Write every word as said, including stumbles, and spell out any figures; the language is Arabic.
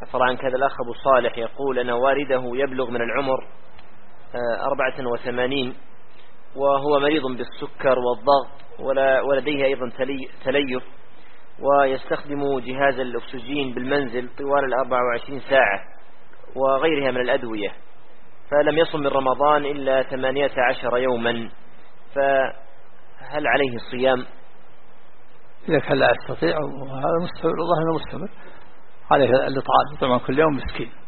طبعا كذا الأخ أبو صالح يقول أن والده يبلغ من العمر أربعة وثمانين وهو مريض بالسكر والضغط ولديه أيضا تليف ويستخدم جهاز الأكسجين بالمنزل طوال الأربع وعشرين ساعة وغيرها من الأدوية، فلم يصم من رمضان إلا ثمانية عشر يوما، فهل عليه الصيام؟ إذا كان لا يستطيع وهذا مستمر، الله أنه مستمر عليه الإطعام، طبعا كل يوم مسكين.